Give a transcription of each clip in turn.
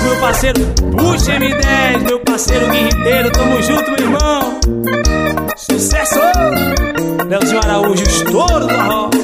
Meu parceiro Puxa M10, meu parceiro guerreiro, tamo junto, meu irmão. Sucesso! Leozinho Araújo, estouro do rock.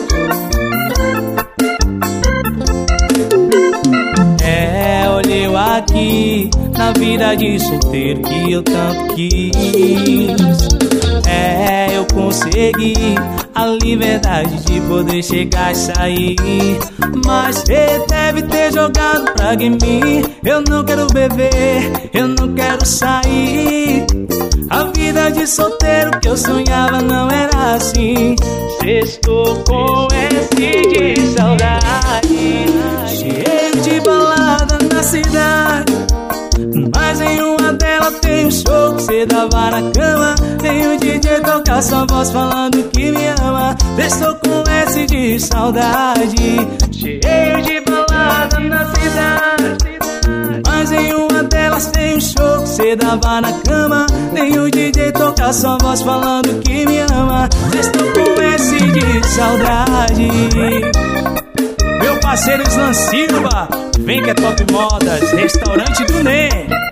Olhei eu aqui na vida de solteiro que eu tanto quis. Eu consegui a liberdade de poder chegar e sair, mas cê deve ter jogado praga em mim. Eu não quero beber, eu não quero sair. A vida de solteiro que eu sonhava não era assim. Estou com S de saudade, cheio de balada na cidade, mas em uma delas tem um show que cê dava na cama. Tem o DJ tocar sua voz falando que me ama. Estou com S de saudade, cheio de balada na cidade, mas em uma delas tem um show que cê dava na cama. Tem o DJ tocar sua voz falando que me ama. Estou com S de saudade. Meu parceiro Islan Silva, vem que é Top Modas, restaurante do Ney.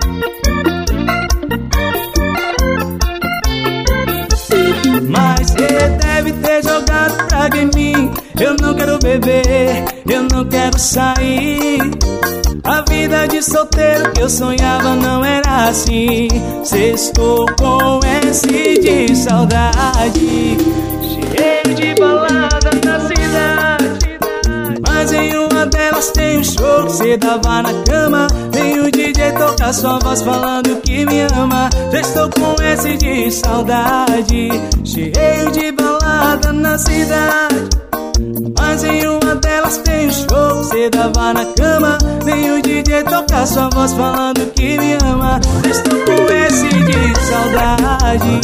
Mas cê deve ter jogado praga em mim. Eu não quero beber, eu não quero sair. A vida de solteiro que eu sonhava não era assim. Estou com S de saudade, cheio de balada na cidade, mas em uma delas tem um show que cê dava na cama. Tem o DJ tocar sua voz falando que me ama. Já estou com S de saudade, cheio de balada na cidade, mas em uma delas tem um show que cê dava na cama. Tem o DJ tocar sua voz falando que me ama. Já estou com S de saudade.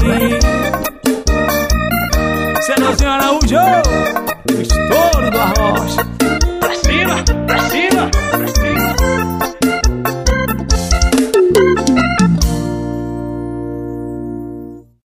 Leozinho Araújo, o estouro do Arrocha. Pra cima, pra cima, pra cima.